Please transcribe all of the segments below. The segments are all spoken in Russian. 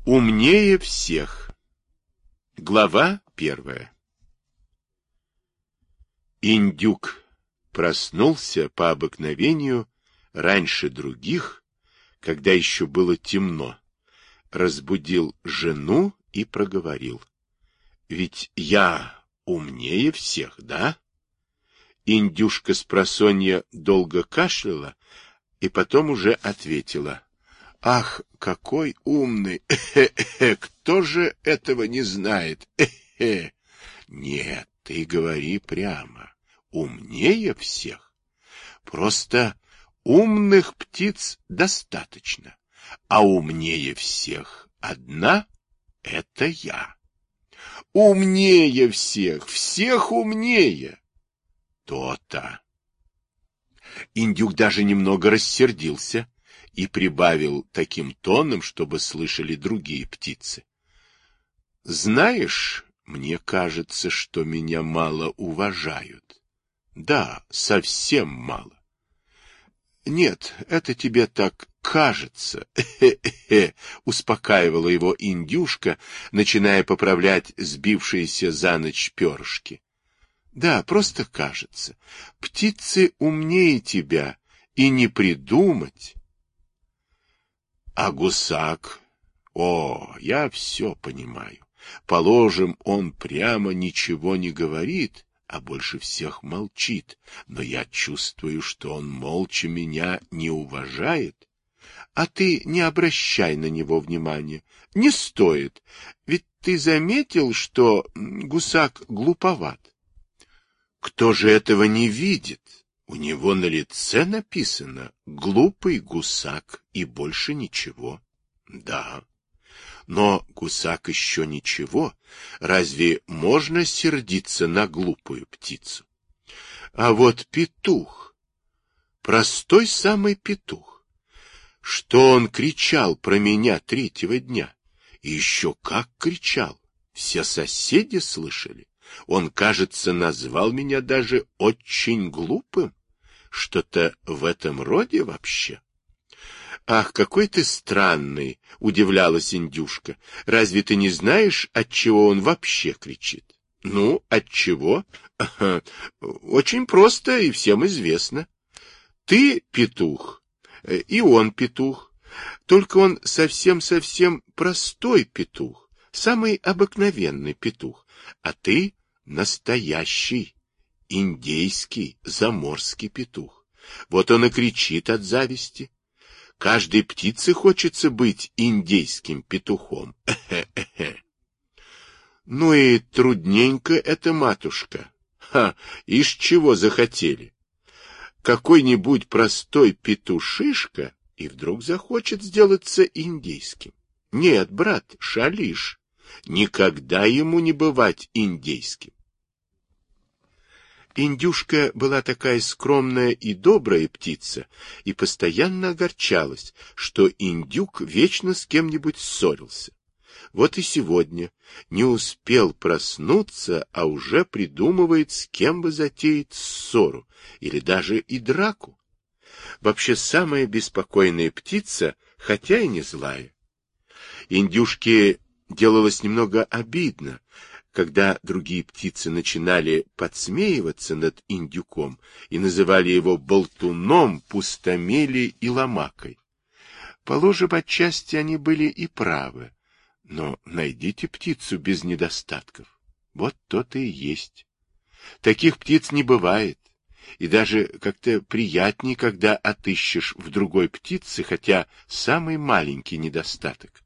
Умнее всех. Глава 1. Индюк проснулся по обыкновению раньше других, когда еще было темно, разбудил жену и проговорил: «Ведь я умнее всех, да?» Индюшка спросонья долго кашляла и потом уже ответила: «Ах, какой умный! Кто же этого не знает? Нет, ты говори прямо. Умнее всех. Просто умных птиц достаточно, а умнее всех одна — это я. Умнее всех, всех умнее!» То-то. Индюк даже немного рассердился и прибавил таким тоном, чтобы слышали другие птицы: «Знаешь, мне кажется, что меня мало уважают. Да, совсем мало. Нет, это тебе так кажется. Успокаивала его индюшка, начиная поправлять сбившиеся за ночь перышки. Да, просто кажется. Птицы умнее тебя, и не придумать. А гусак? О, я все понимаю. Положим, он прямо ничего не говорит, а больше всех молчит, но я чувствую, что он молча меня не уважает. А ты не обращай на него внимания. Не стоит, ведь ты заметил, что гусак глуповат. Кто же этого не видит? У него на лице написано «глупый гусак» и больше ничего. Да, но гусак еще ничего. Разве можно сердиться на глупую птицу? А вот петух, простой самый петух, что он кричал про меня третьего дня? И еще как кричал! Все соседи слышали. Он, кажется, назвал меня даже очень глупым. Что-то в этом роде вообще. Ах, какой ты странный, удивлялась индюшка. Разве ты не знаешь, от чего он вообще кричит? Ну, от чего? Очень просто и всем известно. Ты петух, и он петух. Только он совсем-совсем простой петух, самый обыкновенный петух. А ты настоящий, индейский, заморский петух. Вот он и кричит от зависти. Каждой птице хочется быть индейским петухом. Ну и трудненько это, матушка. Из чего захотели? Какой-нибудь простой петушишка и вдруг захочет сделаться индейским. Нет, брат, шалишь. Никогда ему не бывать индейским. Индюшка была такая скромная и добрая птица и постоянно огорчалась, что индюк вечно с кем-нибудь ссорился. Вот и сегодня не успел проснуться, а уже придумывает, с кем бы затеять ссору или даже и драку. Вообще самая беспокойная птица, хотя и не злая. Индюшке делалось немного обидно, когда другие птицы начинали подсмеиваться над индюком и называли его болтуном, пустомелей и ломакой. Положим, отчасти они были и правы, но найдите птицу без недостатков. Вот то-то и есть. Таких птиц не бывает, и даже как-то приятнее, когда отыщешь в другой птице хотя самый маленький недостаток.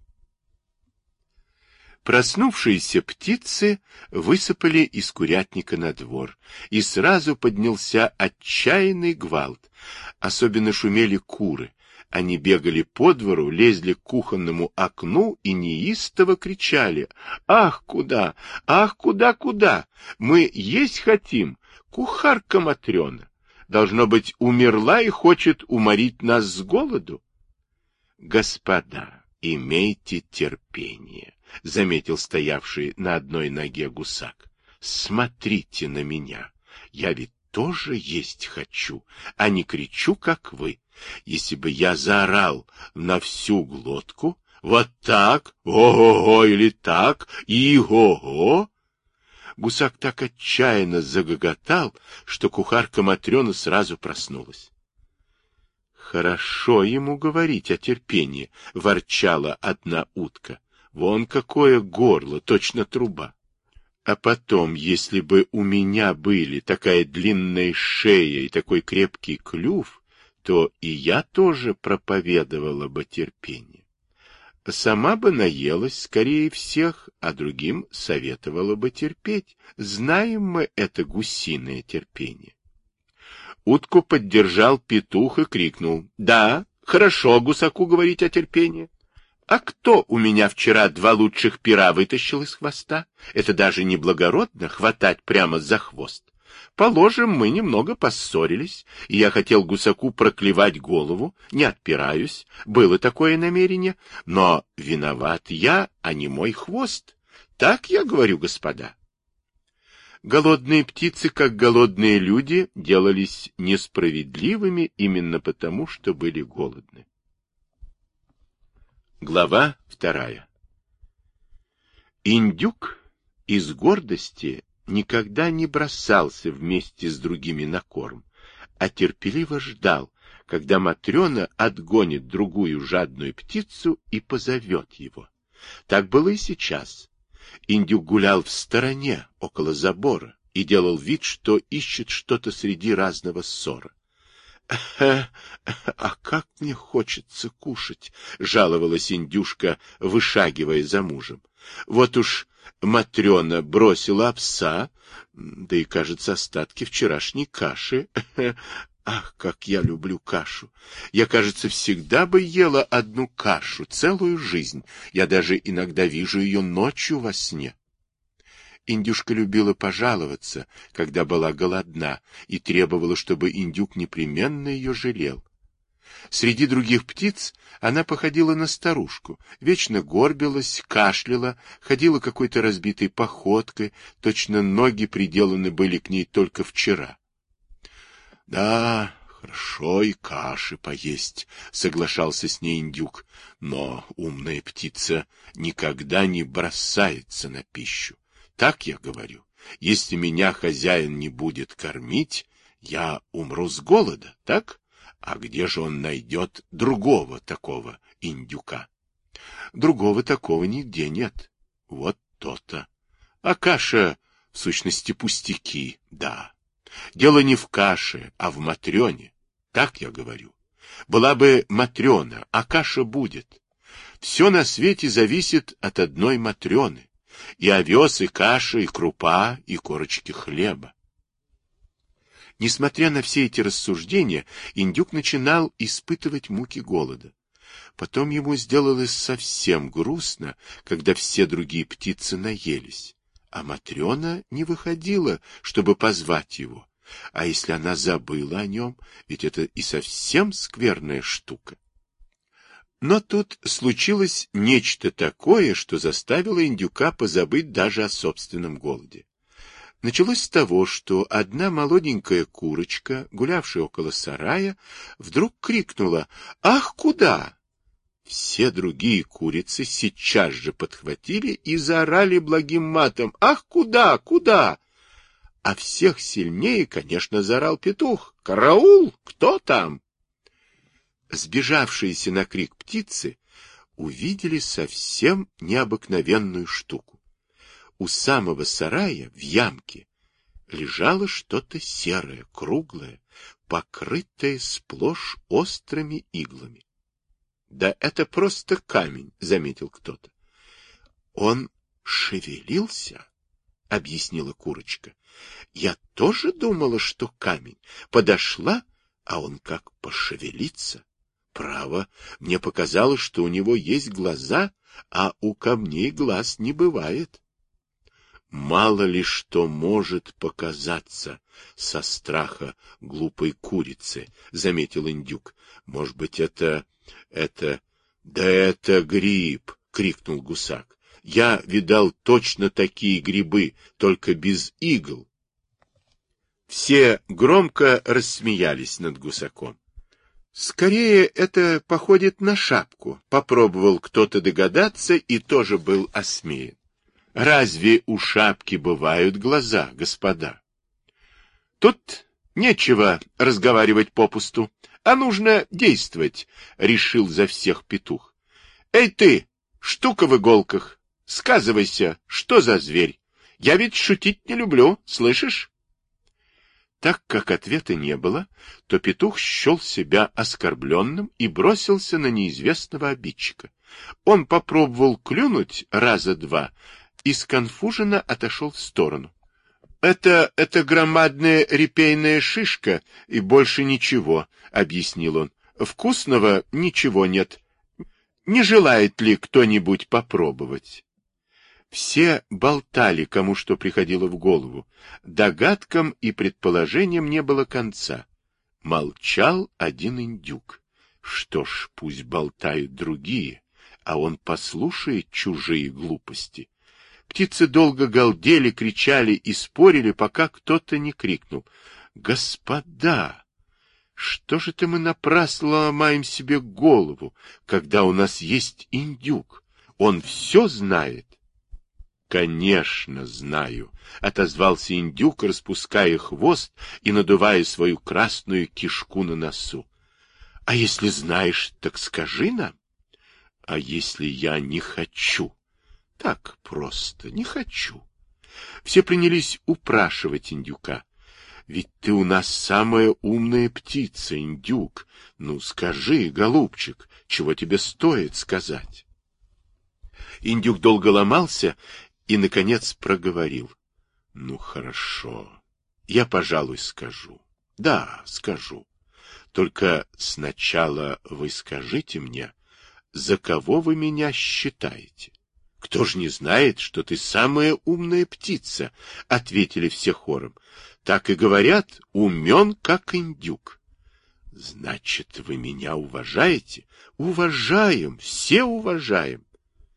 Проснувшиеся птицы высыпали из курятника на двор, и сразу поднялся отчаянный гвалт. Особенно шумели куры. Они бегали по двору, лезли к кухонному окну и неистово кричали: «Ах, куда? Ах, куда? Мы есть хотим! Кухарка Матрена! Должно быть, умерла и хочет уморить нас с голоду!» «Господа, имейте терпение», — заметил стоявший на одной ноге гусак. «Смотрите на меня. Я ведь тоже есть хочу, а не кричу, как вы. Если бы я заорал на всю глотку, Вот так? Ого-го или так? И-го-го? Гусак так отчаянно загоготал, что кухарка Матрена сразу проснулась. Хорошо ему говорить о терпении, ворчала одна утка. Вон какое горло, точно труба. А потом, если бы у меня были такая длинная шея и такой крепкий клюв, то и я тоже проповедовала бы терпение. Сама бы наелась скорее всех, а другим советовала бы терпеть. Знаем мы это гусиное терпение. Утку поддержал петух и крикнул: «Да, хорошо гусаку говорить о терпении. А кто у меня вчера 2 лучших пера вытащил из хвоста? Это даже не благородно хватать прямо за хвост. Положим, мы немного поссорились, и я хотел гусаку проклевать голову, не отпираюсь, было такое намерение, но виноват я, а не мой хвост. Так я говорю, господа». Голодные птицы, как голодные люди, делались несправедливыми именно потому, что были голодны. Глава 2. Индюк из гордости никогда не бросался вместе с другими на корм, а терпеливо ждал, когда Матрена отгонит другую жадную птицу и позовет его. Так было и сейчас. Индюк гулял в стороне, около забора, и делал вид, что ищет что-то среди разного ссора. А как мне хочется кушать!» — жаловалась индюшка, вышагивая за мужем. «Вот уж Матрена бросила овса, да и, кажется, остатки вчерашней каши. Ах, как я люблю кашу! Я, кажется, всегда бы ела одну кашу целую жизнь. Я даже иногда вижу ее ночью во сне». Индюшка любила пожаловаться, когда была голодна, и требовала, чтобы индюк непременно ее жалел. Среди других птиц она походила на старушку, вечно горбилась, кашляла, ходила какой-то разбитой походкой, точно ноги приделаны были к ней только вчера. — Да, хорошо и каши поесть, — соглашался с ней индюк, — но умная птица никогда не бросается на пищу. Так я говорю, если меня хозяин не будет кормить, я умру с голода, так? А где же он найдет другого такого индюка? Другого такого нигде нет. Вот то-то. А каша, в сущности, пустяки, да. Дело не в каше, а в Матрене. Так я говорю. Была бы Матрена, а каша будет. Все на свете зависит от одной Матрены. И овес, и каша, и крупа, и корочки хлеба. Несмотря на все эти рассуждения, индюк начинал испытывать муки голода. Потом ему сделалось совсем грустно, когда все другие птицы наелись, а Матрена не выходила, чтобы позвать его. А если она забыла о нем, ведь это и совсем скверная штука. Но тут случилось нечто такое, что заставило индюка позабыть даже о собственном голоде. Началось с того, что одна молоденькая курочка, гулявшая около сарая, вдруг крикнула: «Ах, куда?». Все другие курицы сейчас же подхватили и заорали благим матом: «Ах, куда, куда?». А всех сильнее, конечно, заорал петух: «Караул! Кто там?». Сбежавшиеся на крик птицы увидели совсем необыкновенную штуку. У самого сарая в ямке лежало что-то серое, круглое, покрытое сплошь острыми иглами. — Да это просто камень, — заметил кто-то. — Он шевелился, — объяснила курочка. — Я тоже думала, что камень. Подошла, а он как пошевелится. Право, мне показалось, что у него есть глаза, а у камней глаз не бывает. Мало ли что может показаться со страха глупой курицы, — заметил индюк. Может быть, это... Да это гриб, — крикнул гусак. Я видал точно такие грибы, только без игл. Все громко рассмеялись над гусаком. Скорее, это походит на шапку. Попробовал кто-то догадаться и тоже был осмеян. Разве у шапки бывают глаза, господа? Тут нечего разговаривать попусту, а нужно действовать, решил за всех петух. Эй ты, штука в иголках, сказывайся, что за зверь? Я ведь шутить не люблю, слышишь? Так как ответа не было, то петух счел себя оскорбленным и бросился на неизвестного обидчика. Он попробовал клюнуть раза два и сконфуженно отошел в сторону. Это громадная репейная шишка и больше ничего, — объяснил он. Вкусного ничего нет. Не желает ли кто-нибудь попробовать? Все болтали, кому что приходило в голову. Догадкам и предположениям не было конца. Молчал один индюк. Что ж, пусть болтают другие, а он послушает чужие глупости. Птицы долго галдели, кричали и спорили, пока кто-то не крикнул. «Господа, что же это мы напрасно ломаем себе голову, когда у нас есть индюк? Он все знает». «Конечно, знаю», — отозвался индюк, распуская хвост и надувая свою красную кишку на носу. «А если знаешь, так скажи нам». «А если я не хочу?» «Так просто, не хочу». Все принялись упрашивать индюка. «Ведь ты у нас самая умная птица, индюк. Ну, скажи, голубчик, чего тебе стоит сказать?» Индюк долго ломался и, наконец, проговорил. «Ну, хорошо, я, пожалуй, скажу. Да, скажу. Только сначала вы скажите мне, за кого вы меня считаете?» «Кто ж не знает, что ты самая умная птица?» — ответили все хором. «Так и говорят, умен, как индюк». «Значит, вы меня уважаете?» «Уважаем, все уважаем».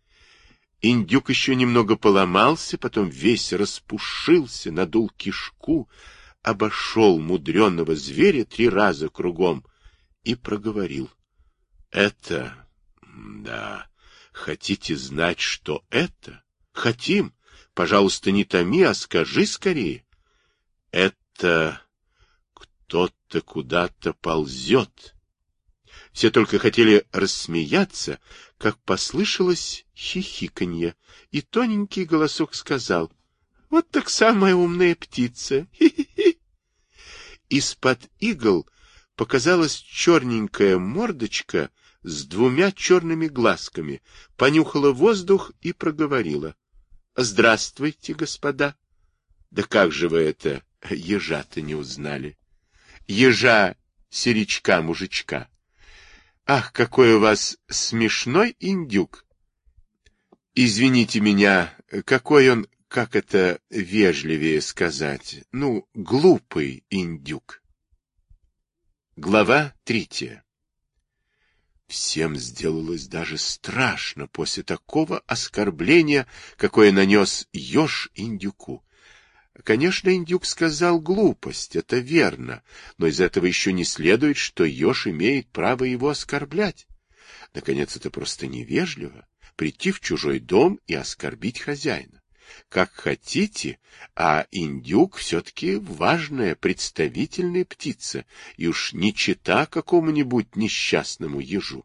Индюк еще немного поломался, потом весь распушился, надул кишку, обошел мудреного зверя 3 раза кругом и проговорил. «Это... да... Хотите знать, что это? Хотим. Пожалуйста, не томи, а скажи скорее. Это кто-то куда-то ползет». Все только хотели рассмеяться, как послышалось хихиканье, и тоненький голосок сказал: «Вот так самая умная птица! Хи-хи-хи!» Из-под игл показалась черненькая мордочка с 2 черными глазками, понюхала воздух и проговорила. «Здравствуйте, господа!» «Да как же вы это, ежа-то не узнали?» «Ежа-серичка-мужичка!» «Ах, какой у вас смешной индюк!» «Извините меня, какой он, как это вежливее сказать, глупый индюк!» Глава 3. Всем сделалось даже страшно после такого оскорбления, какое нанес еж индюку. Конечно, индюк сказал глупость, это верно, но из этого еще не следует, что еж имеет право его оскорблять. Наконец, это просто невежливо — прийти в чужой дом и оскорбить хозяина. Как хотите, а индюк все-таки важная, представительная птица, и уж не чета какому-нибудь несчастному ежу.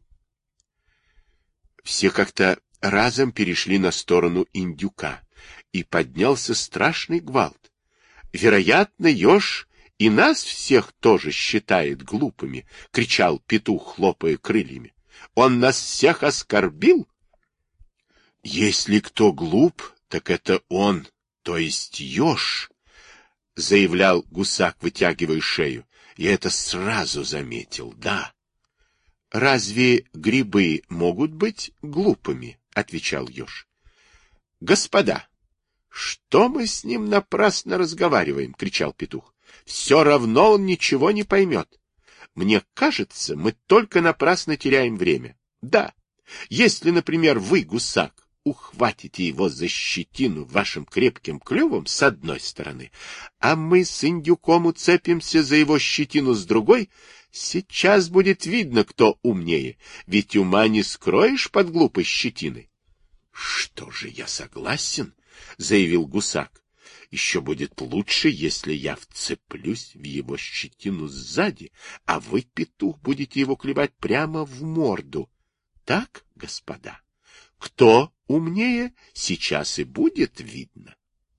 Все как-то разом перешли на сторону индюка, и поднялся страшный гвалт. «Вероятно, еж и нас всех тоже считает глупыми», — кричал петух, хлопая крыльями. «Он нас всех оскорбил?» «Если кто глуп, так это он, то есть еж», — заявлял гусак, вытягивая шею. «Я это сразу заметил, да». «Разве грибы могут быть глупыми?» — отвечал еж. «Господа, что мы с ним напрасно разговариваем?» — кричал петух. «Все равно он ничего не поймет. Мне кажется, мы только напрасно теряем время. Да, если, например, вы, гусак, ухватите его за щетину вашим крепким клювом с одной стороны, а мы с индюком уцепимся за его щетину с другой, Сейчас будет видно, кто умнее, ведь ума не скроешь под глупой щетиной. — Что же, я согласен, — заявил гусак. — Еще будет лучше, если я вцеплюсь в его щетину сзади, а вы, петух, будете его клевать прямо в морду. Так, господа? Кто умнее, сейчас и будет видно.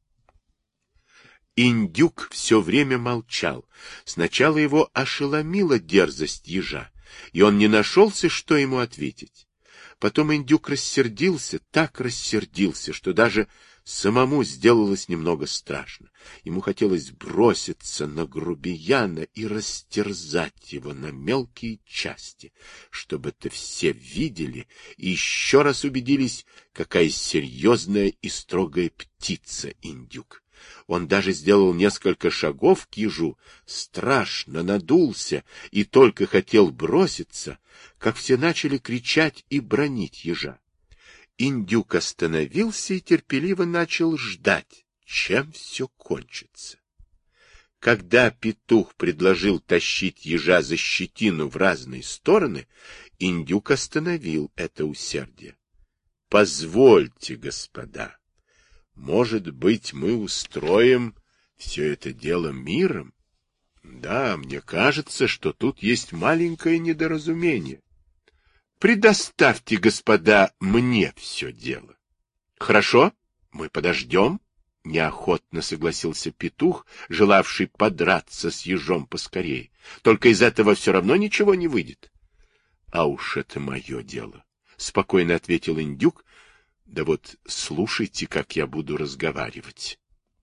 Индюк все время молчал. Сначала его ошеломила дерзость ежа, и он не нашелся, что ему ответить. Потом индюк рассердился, так рассердился, что даже самому сделалось немного страшно. Ему хотелось броситься на грубияна и растерзать его на мелкие части, чтобы это все видели и еще раз убедились, какая серьезная и строгая птица индюк. Он даже сделал несколько шагов к ежу, страшно надулся и только хотел броситься, как все начали кричать и бранить ежа. Индюк остановился и терпеливо начал ждать, чем все кончится. Когда петух предложил тащить ежа за щетину в разные стороны, индюк остановил это усердие. — Позвольте, господа. Может быть, мы устроим все это дело миром? Да, мне кажется, что тут есть маленькое недоразумение. Предоставьте, господа, мне все дело. Хорошо, мы подождем, — неохотно согласился петух, желавший подраться с ежом поскорее. Только из этого все равно ничего не выйдет. — А уж это мое дело, — спокойно ответил индюк. Да вот слушайте, как я буду разговаривать.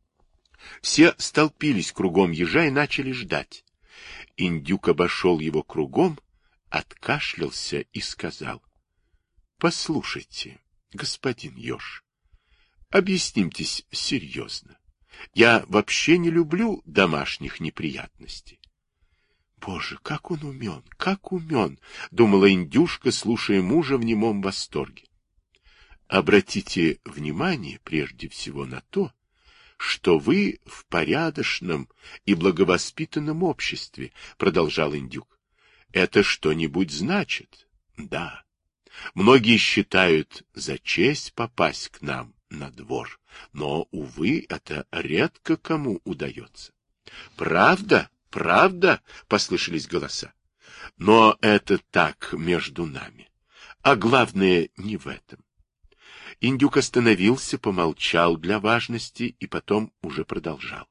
Все столпились кругом ежа и начали ждать. Индюк обошел его кругом, откашлялся и сказал: — Послушайте, господин еж, объяснимтесь серьезно. Я вообще не люблю домашних неприятностей. Боже, как он умен, — думала индюшка, слушая мужа в немом восторге. Обратите внимание прежде всего на то, что вы в порядочном и благовоспитанном обществе, — продолжал индюк. Это что-нибудь значит? Да. Многие считают за честь попасть к нам на двор, но, увы, это редко кому удается. Правда, правда, — послышались голоса. Но это так между нами. А главное не в этом. Индюк остановился, помолчал для важности и потом уже продолжал.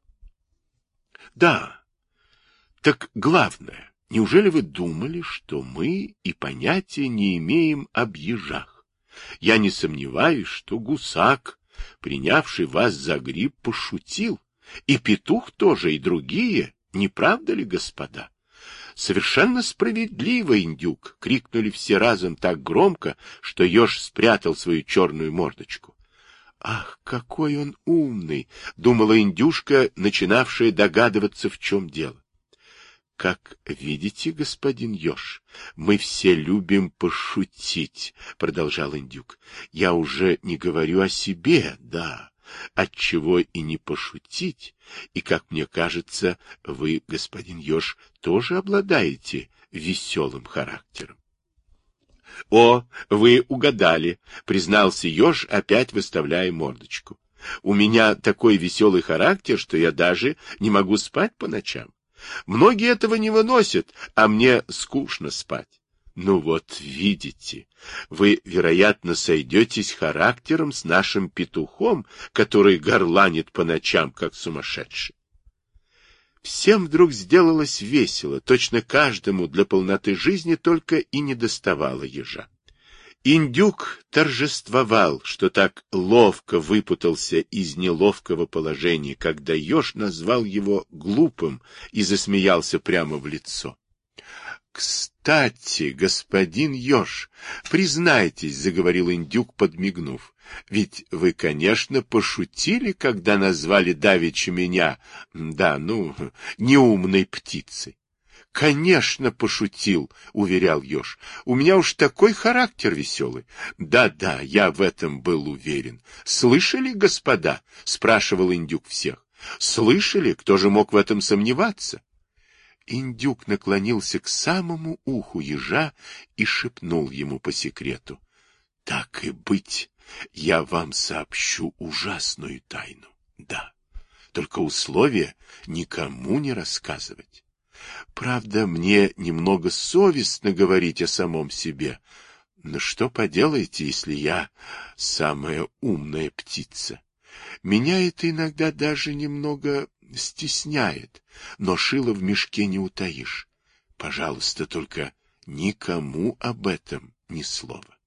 — Да, так главное, неужели вы думали, что мы и понятия не имеем об ежах? Я не сомневаюсь, что гусак, принявший вас за гриб, пошутил, и петух тоже, и другие, не правда ли, господа? Совершенно справедливо, индюк! — крикнули все разом так громко, что еж спрятал свою черную мордочку. Ах, какой он умный! — думала индюшка, начинавшая догадываться, в чем дело. Как видите, господин еж, мы все любим пошутить, — продолжал индюк. Я уже не говорю о себе, да. Отчего и не пошутить, и, как мне кажется, вы, господин еж, тоже обладаете веселым характером. — О, вы угадали, — признался еж, опять выставляя мордочку. — У меня такой веселый характер, что я даже не могу спать по ночам. Многие этого не выносят, а мне скучно спать. Ну вот, видите, вы, вероятно, сойдетесь характером с нашим петухом, который горланит по ночам, как сумасшедший. Всем вдруг сделалось весело, точно каждому для полноты жизни только и недоставало ежа. Индюк торжествовал, что так ловко выпутался из неловкого положения, когда еж назвал его глупым и засмеялся прямо в лицо. — Кстати, господин еж, признайтесь, — заговорил индюк, подмигнув, — ведь вы, конечно, пошутили, когда назвали давеча меня, неумной птицей. — Конечно, пошутил, — уверял еж. — У меня уж такой характер веселый. Да, я в этом был уверен. — Слышали, господа? — спрашивал индюк всех. — Слышали? Кто же мог в этом сомневаться? индюк наклонился к самому уху ежа и шепнул ему по секрету: «Так и быть, я вам сообщу ужасную тайну. Да, только условие никому не рассказывать. Правда, мне немного совестно говорить о самом себе, но что поделаете, если я самая умная птица? Меня это иногда даже немного стесняет, но шило в мешке не утаишь. Пожалуйста, только никому об этом ни слова».